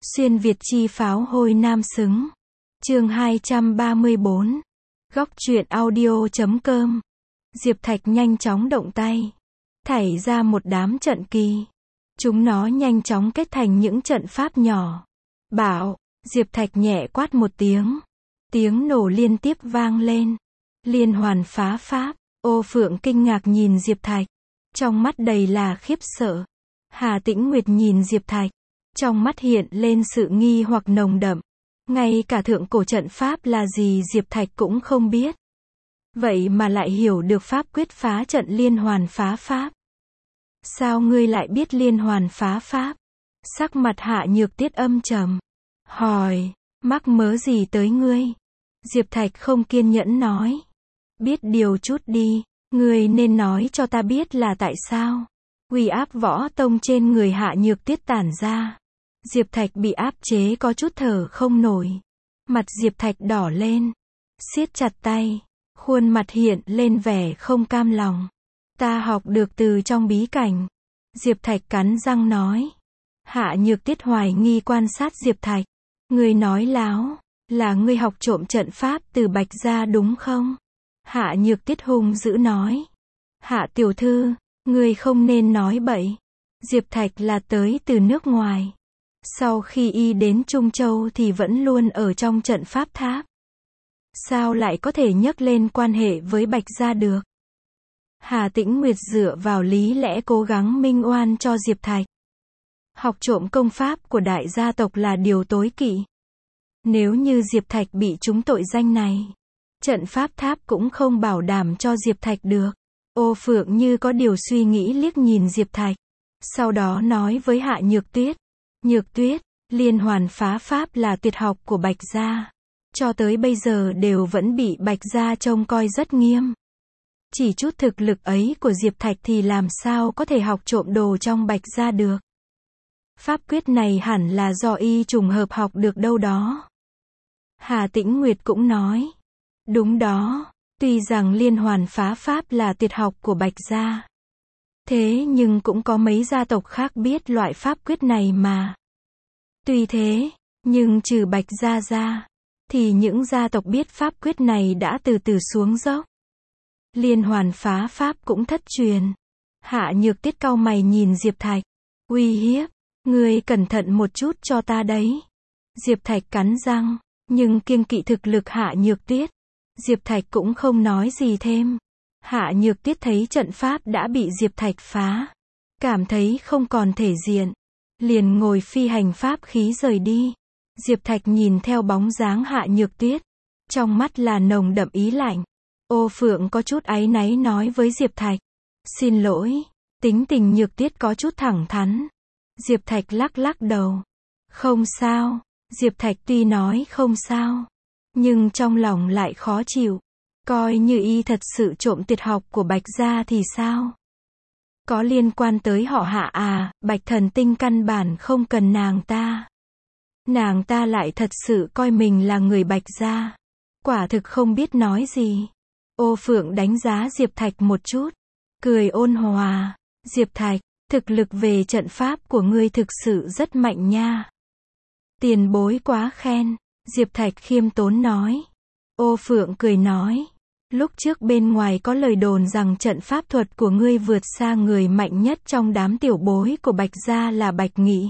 Xuyên Việt chi pháo hôi nam xứng. Chương 234. Góc truyện audio.com. Diệp Thạch nhanh chóng động tay, thảy ra một đám trận kỳ. Chúng nó nhanh chóng kết thành những trận pháp nhỏ. Bảo, Diệp Thạch nhẹ quát một tiếng. Tiếng nổ liên tiếp vang lên. Liên hoàn phá pháp. Ô Phượng kinh ngạc nhìn Diệp Thạch, trong mắt đầy là khiếp sợ. Hà Tĩnh Nguyệt nhìn Diệp Thạch, trong mắt hiện lên sự nghi hoặc nồng đậm. Ngay cả thượng cổ trận pháp là gì Diệp Thạch cũng không biết. Vậy mà lại hiểu được pháp quyết phá trận liên hoàn phá pháp. Sao ngươi lại biết liên hoàn phá pháp? Sắc mặt Hạ Nhược Tiết âm trầm. Hỏi, mắc mớ gì tới ngươi? Diệp Thạch không kiên nhẫn nói. Biết điều chút đi, ngươi nên nói cho ta biết là tại sao. Uy áp võ tông trên người Hạ Nhược Tiết tản ra. Diệp Thạch bị áp chế có chút thở không nổi. Mặt Diệp Thạch đỏ lên, siết chặt tay, khuôn mặt hiện lên vẻ không cam lòng. Ta học được từ trong bí cảnh. Diệp Thạch cắn răng nói. Hạ Nhược Tiết hoài nghi quan sát Diệp Thạch. Ngươi nói láo, là ngươi học trộm trận pháp từ Bạch gia đúng không? Hạ Nhược Tiết hung dữ nói. Hạ tiểu thư, ngươi không nên nói bậy. Diệp Thạch là tới từ nước ngoài. Sau khi y đến Trung Châu thì vẫn luôn ở trong trận pháp tháp. Sao lại có thể nhắc lên quan hệ với Bạch gia được? Hà Tĩnh Nguyệt dựa vào lý lẽ cố gắng minh oan cho Diệp Thạch. Học trộm công pháp của đại gia tộc là điều tối kỵ. Nếu như Diệp Thạch bị trúng tội danh này, trận pháp tháp cũng không bảo đảm cho Diệp Thạch được. Ô Phượng như có điều suy nghĩ liếc nhìn Diệp Thạch. Sau đó nói với Hạ Nhược Tuyết. Nhược Tuyết, liên hoàn phá pháp là tuyệt học của Bạch gia. Cho tới bây giờ đều vẫn bị Bạch gia trông coi rất nghiêm. Chỉ chút thực lực ấy của Diệp Thạch thì làm sao có thể học trộm đồ trong Bạch gia được. Pháp quyết này hẳn là do y trùng hợp học được đâu đó. Hà Tĩnh Nguyệt cũng nói. Đúng đó, tuy rằng liên hoàn phá pháp là tuyệt học của Bạch gia. Thế nhưng cũng có mấy gia tộc khác biết loại pháp quyết này mà. Tuy thế, nhưng trừ Bạch gia ra, thì những gia tộc biết pháp quyết này đã từ từ xuống dốc. Liên hoàn phá pháp cũng thất truyền. Hạ Nhược Tiết cau mày nhìn Diệp Thạch. Uy hiếp, ngươi cẩn thận một chút cho ta đấy. Diệp Thạch cắn răng, nhưng kiêng kỵ thực lực Hạ Nhược Tiết. Diệp Thạch cũng không nói gì thêm. Hạ Nhược Tiết thấy trận pháp đã bị Diệp Thạch phá, cảm thấy không còn thể diện, liền ngồi phi hành pháp khí rời đi. Diệp Thạch nhìn theo bóng dáng Hạ Nhược Tiết, trong mắt là nồng đậm ý lạnh. Ô Phượng có chút áy náy nói với Diệp Thạch. Xin lỗi, tính tình Nhược Tiết có chút thẳng thắn. Diệp Thạch lắc lắc đầu. Không sao. Diệp Thạch tuy nói không sao, nhưng trong lòng lại khó chịu. Coi như y thật sự trộm tuyệt học của Bạch gia thì sao? Có liên quan tới họ Hạ à, Bạch Thần Tinh căn bản không cần nàng ta. Nàng ta lại thật sự coi mình là người Bạch gia. Quả thực không biết nói gì. Ô Phượng đánh giá Diệp Thạch một chút, cười ôn hòa. Diệp Thạch, thực lực về trận pháp của ngươi thực sự rất mạnh nha. Tiền bối quá khen. Diệp Thạch khiêm tốn nói. Ô Phượng cười nói. Lúc trước bên ngoài có lời đồn rằng trận pháp thuật của ngươi vượt xa người mạnh nhất trong đám tiểu bối của Bạch gia là Bạch Nghị.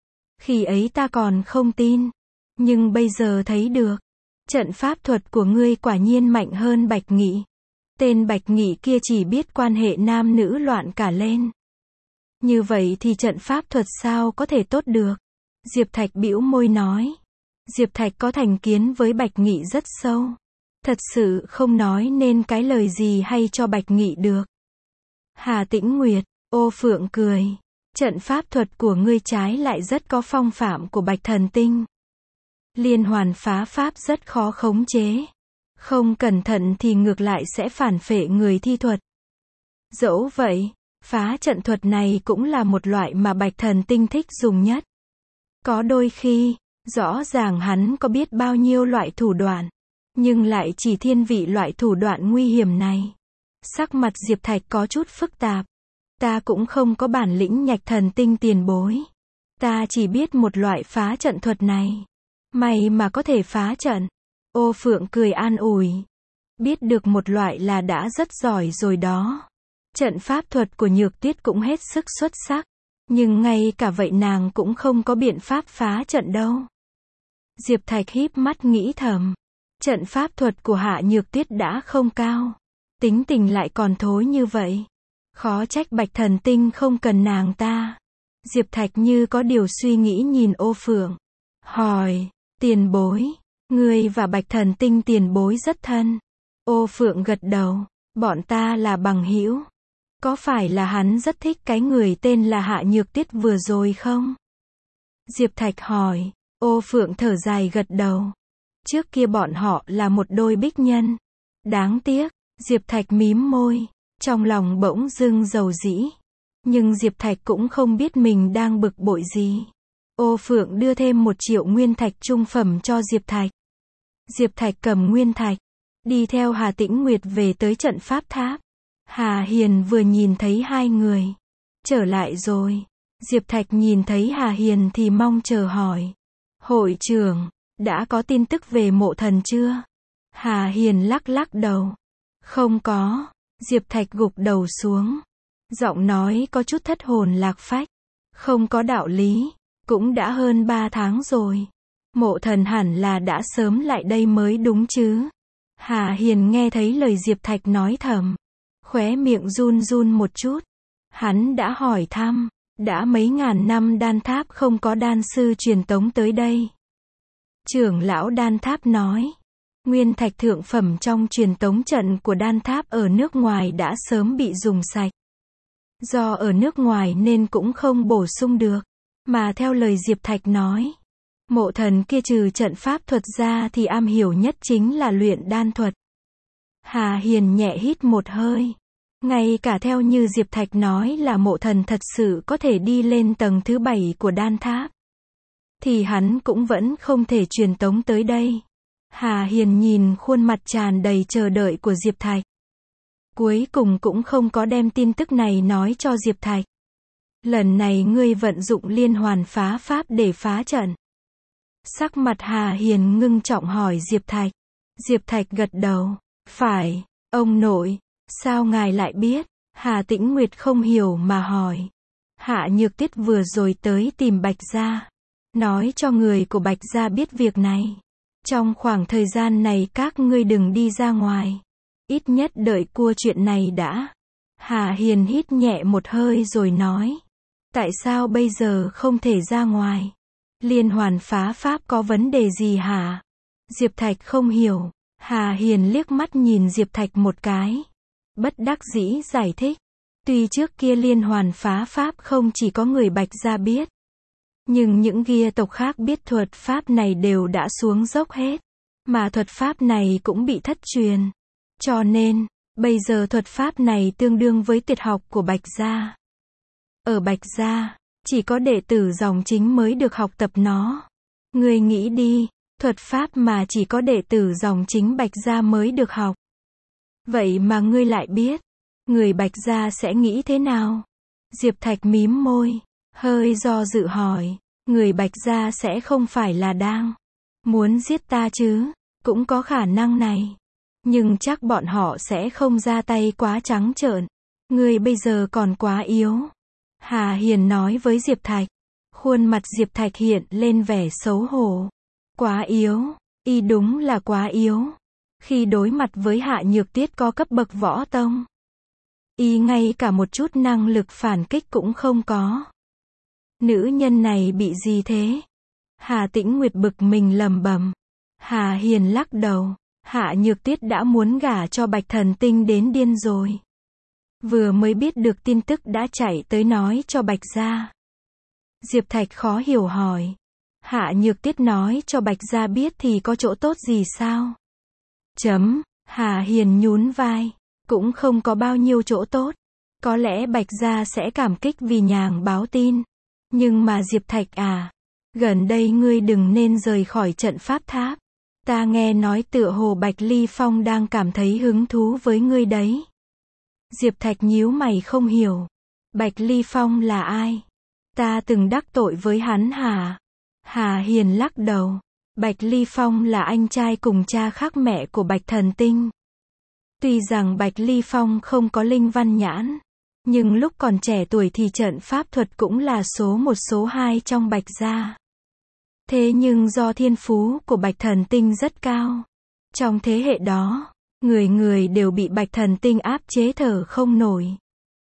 Khi ấy ta còn không tin. Nhưng bây giờ thấy được. Trận pháp thuật của ngươi quả nhiên mạnh hơn Bạch Nghị. Tên Bạch Nghị kia chỉ biết quan hệ nam nữ loạn cả lên. Như vậy thì trận pháp thuật sao có thể tốt được? Diệp Thạch bĩu môi nói. Diệp Thạch có thành kiến với Bạch Nghị rất sâu. Thật sự không nói nên cái lời gì hay cho Bạch Nghị được. Hà Tĩnh Nguyệt, Ô Phượng cười. Trận pháp thuật của ngươi trái lại rất có phong phạm của Bạch Thần Tinh. Liên hoàn phá pháp rất khó khống chế. Không cẩn thận thì ngược lại sẽ phản phệ người thi thuật. Dẫu vậy, phá trận thuật này cũng là một loại mà Bạch Thần Tinh thích dùng nhất. Có đôi khi, rõ ràng hắn có biết bao nhiêu loại thủ đoạn, nhưng lại chỉ thiên vị loại thủ đoạn nguy hiểm này. Sắc mặt Diệp Thạch có chút phức tạp. Ta cũng không có bản lĩnh nhạch thần tinh tiền bối. Ta chỉ biết một loại phá trận thuật này. May mà có thể phá trận. Ô Phượng cười an ủi. Biết được một loại là đã rất giỏi rồi đó. Trận pháp thuật của Nhược Tuyết cũng hết sức xuất sắc. Nhưng ngay cả vậy nàng cũng không có biện pháp phá trận đâu. Diệp Thạch híp mắt nghĩ thầm. Trận pháp thuật của Hạ Nhược Tuyết đã không cao. Tính tình lại còn thối như vậy. Khó trách Bạch Thần Tinh không cần nàng ta. Diệp Thạch như có điều suy nghĩ nhìn Ô Phượng. Hỏi, tiền bối, ngươi và Bạch Thần Tinh tiền bối rất thân. Ô Phượng gật đầu, bọn ta là bằng hữu. Có phải là hắn rất thích cái người tên là Hạ Nhược Tuyết vừa rồi không? Diệp Thạch hỏi, Ô Phượng thở dài gật đầu. Trước kia bọn họ là một đôi bích nhân. Đáng tiếc, Diệp Thạch mím môi, trong lòng bỗng dưng dầu dĩ. Nhưng Diệp Thạch cũng không biết mình đang bực bội gì. Ô Phượng đưa thêm 1 triệu nguyên thạch trung phẩm cho Diệp Thạch. Diệp Thạch cầm nguyên thạch, đi theo Hà Tĩnh Nguyệt về tới trận pháp tháp. Hà Hiền vừa nhìn thấy hai người. Trở lại rồi. Diệp Thạch nhìn thấy Hà Hiền thì mong chờ hỏi. Hội trưởng, đã có tin tức về Mộ Thần chưa? Hà Hiền lắc lắc đầu. Không có. Diệp Thạch gục đầu xuống. Giọng nói có chút thất hồn lạc phách. Không có đạo lý. Cũng đã hơn 3 tháng rồi. Mộ Thần hẳn là đã sớm lại đây mới đúng chứ. Hà Hiền nghe thấy lời Diệp Thạch nói thầm. Khóe miệng run run một chút. Hắn đã hỏi thăm. Đã mấy ngàn năm đan tháp không có đan sư truyền tống tới đây. Trưởng lão đan tháp nói. Nguyên thạch thượng phẩm trong truyền tống trận của đan tháp ở nước ngoài đã sớm bị dùng sạch. Do ở nước ngoài nên cũng không bổ sung được. Mà theo lời Diệp Thạch nói. Mộ Thần kia trừ trận pháp thuật ra thì am hiểu nhất chính là luyện đan thuật. Hà Hiền nhẹ hít một hơi. Ngay cả theo như Diệp Thạch nói là Mộ Thần thật sự có thể đi lên tầng thứ 7 của đan tháp. Thì hắn cũng vẫn không thể truyền tống tới đây. Hà Hiền nhìn khuôn mặt tràn đầy chờ đợi của Diệp Thạch. Cuối cùng cũng không có đem tin tức này nói cho Diệp Thạch. Lần này ngươi vận dụng liên hoàn phá pháp để phá trận. Sắc mặt Hà Hiền ngưng trọng hỏi Diệp Thạch. Diệp Thạch gật đầu. Phải, ông nội. Sao ngài lại biết? Hà Tĩnh Nguyệt không hiểu mà hỏi. Hạ Nhược Tuyết vừa rồi tới tìm Bạch Gia. Nói cho người của Bạch Gia biết việc này. Trong khoảng thời gian này các ngươi đừng đi ra ngoài. Ít nhất đợi cua chuyện này đã. Hà Hiền hít nhẹ một hơi rồi nói. Tại sao bây giờ không thể ra ngoài? Liên hoàn phá pháp có vấn đề gì hả? Diệp Thạch không hiểu. Hà Hiền liếc mắt nhìn Diệp Thạch một cái. Bất đắc dĩ giải thích. Tuy trước kia liên hoàn phá pháp không chỉ có người Bạch Gia biết. Nhưng những gia tộc khác biết thuật pháp này đều đã xuống dốc hết. Mà thuật pháp này cũng bị thất truyền. Cho nên, bây giờ thuật pháp này tương đương với tuyệt học của Bạch Gia. Ở Bạch Gia, chỉ có đệ tử dòng chính mới được học tập nó. Ngươi nghĩ đi, thuật pháp mà chỉ có đệ tử dòng chính Bạch Gia mới được học. Vậy mà ngươi lại biết, người Bạch Gia sẽ nghĩ thế nào? Diệp Thạch mím môi, hơi do dự hỏi, người Bạch Gia sẽ không phải là đang muốn giết ta chứ? Cũng có khả năng này. Nhưng chắc bọn họ sẽ không ra tay quá trắng trợn. Ngươi bây giờ còn quá yếu. Hà Hiền nói với Diệp Thạch. Khuôn mặt Diệp Thạch hiện lên vẻ xấu hổ. Quá yếu. Y đúng là quá yếu. Khi đối mặt với Hạ Nhược Tuyết có cấp bậc võ tông. Y ngay cả một chút năng lực phản kích cũng không có. Nữ nhân này bị gì thế? Hà Tĩnh Nguyệt bực mình lầm bầm. Hà Hiền lắc đầu. Hạ Nhược Tuyết đã muốn gả cho Bạch Thần Tinh đến điên rồi. Vừa mới biết được tin tức đã chạy tới nói cho Bạch Gia. Diệp Thạch khó hiểu hỏi. Hạ Nhược Tuyết nói cho Bạch Gia biết thì có chỗ tốt gì sao? Hà Hiền nhún vai. Cũng không có bao nhiêu chỗ tốt. Có lẽ Bạch Gia sẽ cảm kích vì nhàng báo tin. Nhưng mà Diệp Thạch à, gần đây ngươi đừng nên rời khỏi trận pháp tháp. Ta nghe nói tựa hồ Bạch Ly Phong đang cảm thấy hứng thú với ngươi đấy. Diệp Thạch nhíu mày không hiểu. Bạch Ly Phong là ai? Ta từng đắc tội với hắn hả? Hà Hiền lắc đầu. Bạch Ly Phong là anh trai cùng cha khác mẹ của Bạch Thần Tinh. Tuy rằng Bạch Ly Phong không có linh văn nhãn, nhưng lúc còn trẻ tuổi thì trận pháp thuật cũng là số 1 số 2 trong Bạch gia. Thế nhưng do thiên phú của Bạch Thần Tinh rất cao, trong thế hệ đó, người người đều bị Bạch Thần Tinh áp chế thở không nổi.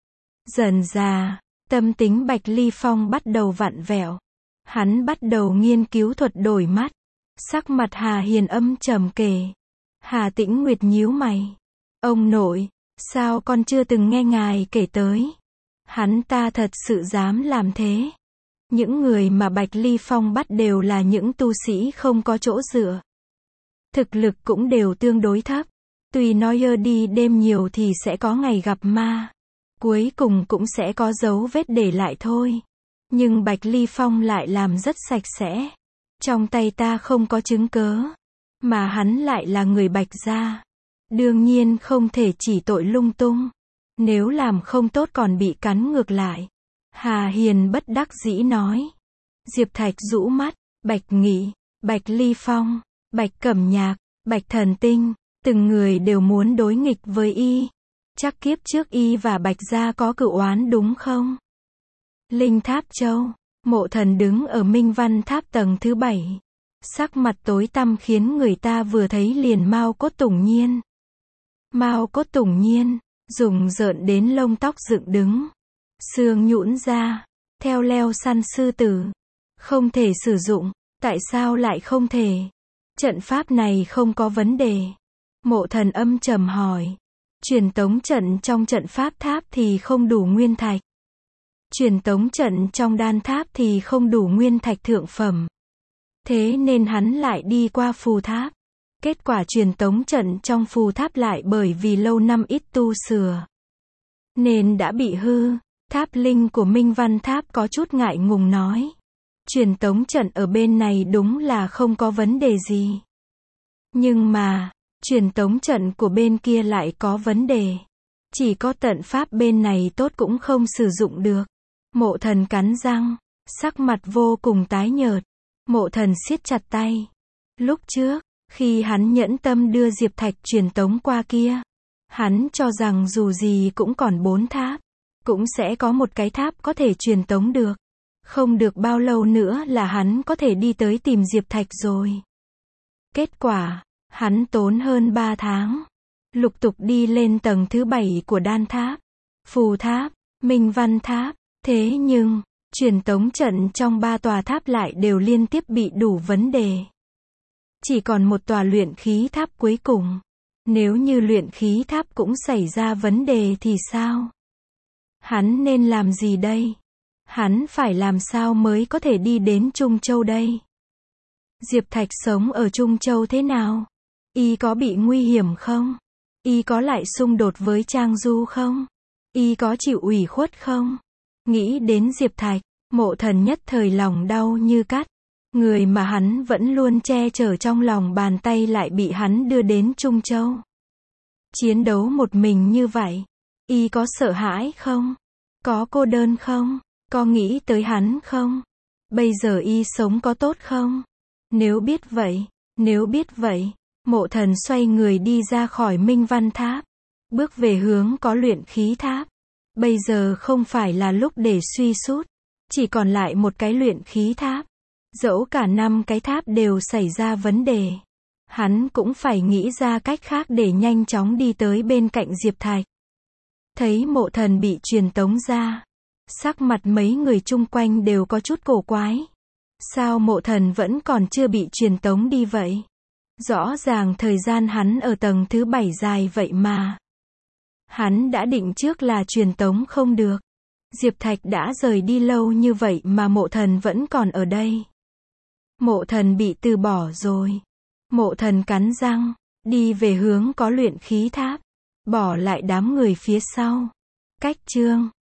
Dần dà, tâm tính Bạch Ly Phong bắt đầu vặn vẹo. Hắn bắt đầu nghiên cứu thuật đổi mắt. Sắc mặt Hà Hiền âm trầm kể. Hà Tĩnh Nguyệt nhíu mày. Ông nội, sao con chưa từng nghe ngài kể tới? Hắn ta thật sự dám làm thế. Những người mà Bạch Ly Phong bắt đều là những tu sĩ không có chỗ dựa. Thực lực cũng đều tương đối thấp. Tuy nói đi đêm nhiều thì sẽ có ngày gặp ma. Cuối cùng cũng sẽ có dấu vết để lại thôi. Nhưng Bạch Ly Phong lại làm rất sạch sẽ. Trong tay ta không có chứng cớ. Mà hắn lại là người Bạch gia. Đương nhiên không thể chỉ tội lung tung. Nếu làm không tốt còn bị cắn ngược lại. Hà Hiền bất đắc dĩ nói. Diệp Thạch rũ mắt. Bạch Nghị, Bạch Ly Phong, Bạch Cẩm Nhạc, Bạch Thần Tinh. Từng người đều muốn đối nghịch với y. Chắc kiếp trước y và Bạch gia có cựu oán đúng không? Linh Tháp Châu. Mộ Thần đứng ở Minh Văn Tháp tầng thứ 7. Sắc mặt tối tăm khiến người ta vừa thấy liền Mao Cốt Tủng Nhiên. Mao Cốt Tủng Nhiên, rùng rợn đến lông tóc dựng đứng. Xương nhũn ra, theo leo săn sư tử. Không thể sử dụng, tại sao lại không thể? Trận pháp này không có vấn đề. Mộ Thần âm trầm hỏi. Truyền tống trận trong trận pháp tháp thì không đủ nguyên thạch. Truyền tống trận trong đan tháp thì không đủ nguyên thạch thượng phẩm. Thế nên hắn lại đi qua phù tháp. Kết quả truyền tống trận trong phù tháp lại bởi vì lâu năm ít tu sửa nên đã bị hư. Tháp linh của Minh Văn Tháp có chút ngại ngùng nói. Truyền tống trận ở bên này đúng là không có vấn đề gì. Nhưng mà, truyền tống trận của bên kia lại có vấn đề. Chỉ có tận pháp bên này tốt cũng không sử dụng được. Mộ Thần cắn răng, sắc mặt vô cùng tái nhợt. Mộ Thần siết chặt tay. Lúc trước, khi hắn nhẫn tâm đưa Diệp Thạch truyền tống qua kia, hắn cho rằng dù gì cũng còn 4 tháp, cũng sẽ có một cái tháp có thể truyền tống được. Không được bao lâu nữa là hắn có thể đi tới tìm Diệp Thạch rồi. Kết quả, hắn tốn hơn 3 tháng, lục tục đi lên tầng thứ 7 của đan tháp, phù tháp, Minh Văn Tháp. Thế nhưng, truyền tống trận trong 3 tòa tháp lại đều liên tiếp bị đủ vấn đề. Chỉ còn một tòa luyện khí tháp cuối cùng. Nếu như luyện khí tháp cũng xảy ra vấn đề thì sao? Hắn nên làm gì đây? Hắn phải làm sao mới có thể đi đến Trung Châu đây? Diệp Thạch sống ở Trung Châu thế nào? Y có bị nguy hiểm không? Y có lại xung đột với Trang Du không? Y có chịu ủy khuất không? Nghĩ đến Diệp Thạch, Mộ Thần nhất thời lòng đau như cắt. Người mà hắn vẫn luôn che chở trong lòng bàn tay lại bị hắn đưa đến Trung Châu. Chiến đấu một mình như vậy, y có sợ hãi không? Có cô đơn không? Có nghĩ tới hắn không? Bây giờ y sống có tốt không? Nếu biết vậy, Mộ Thần xoay người đi ra khỏi Minh Văn Tháp, bước về hướng có luyện khí tháp. Bây giờ không phải là lúc để suy sút, chỉ còn lại một cái luyện khí tháp. Dẫu cả 5 cái tháp đều xảy ra vấn đề, hắn cũng phải nghĩ ra cách khác để nhanh chóng đi tới bên cạnh Diệp Thạch. Thấy Mộ Thần bị truyền tống ra, sắc mặt mấy người chung quanh đều có chút cổ quái. Sao Mộ Thần vẫn còn chưa bị truyền tống đi vậy? Rõ ràng thời gian hắn ở tầng thứ 7 dài vậy mà. Hắn đã định trước là truyền tống không được. Diệp Thạch đã rời đi lâu như vậy mà Mộ Thần vẫn còn ở đây. Mộ Thần bị từ bỏ rồi. Mộ Thần cắn răng, đi về hướng có luyện khí tháp, bỏ lại đám người phía sau. Cách chương